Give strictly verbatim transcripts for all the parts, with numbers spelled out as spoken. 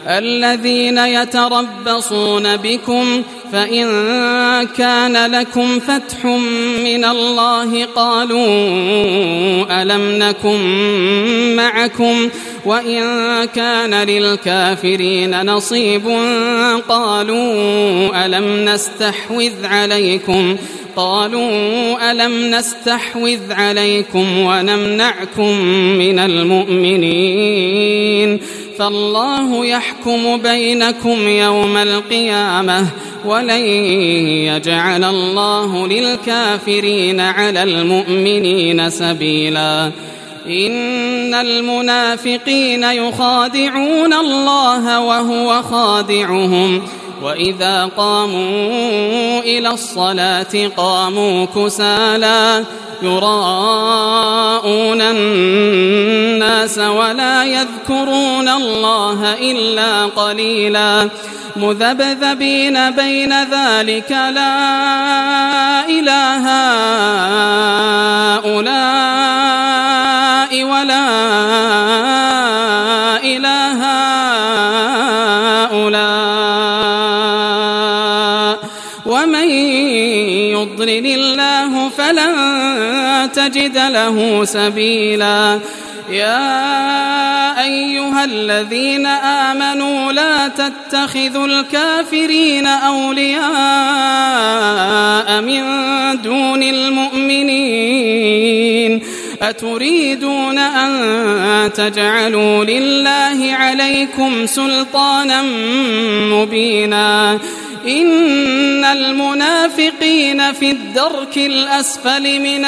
الذين يتربصون بكم فإن كان لكم فتح من الله قالوا ألم نكن معكم وإن كان للكافرين نصيب قالوا ألم نستحوذ عليكم قالوا ألم نستحوذ عليكم ونمنعكم من المؤمنين فالله يحكم بينكم يوم القيامة ولن يجعل الله للكافرين على المؤمنين سبيلا إن المنافقين يخادعون الله وهو خادعهم وإذا قاموا إلى الصلاة قاموا كسالى يراءون الناس ولا يذكرون الله إلا قليلا مذبذبين بين ذلك لا إله هؤلاء ولا إله هؤلاء ومن يضلل الله فلن تجد له سبيلا يا أيها الذين آمنوا لا تتخذوا الكافرين أولياء من دون المؤمنين أتريدون أن تجعلوا لله عليكم سلطانا مبينا إن المنافقين في الدرك الأسفل من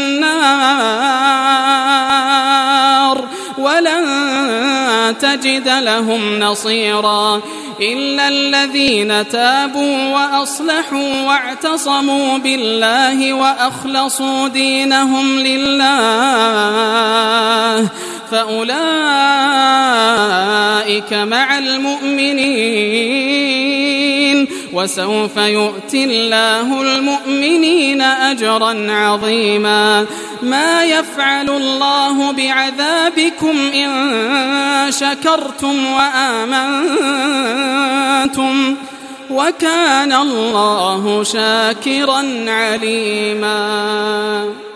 النار ولن تجد لهم نصيرا إلا الذين تابوا وأصلحوا واعتصموا بالله وأخلصوا دينهم لله فأولئك مع المؤمنين وسوف يؤتي الله المؤمنين أجرا عظيما ما يفعل الله بعذابكم إن شكرتم وآمنتم وكان الله شاكرا عليما.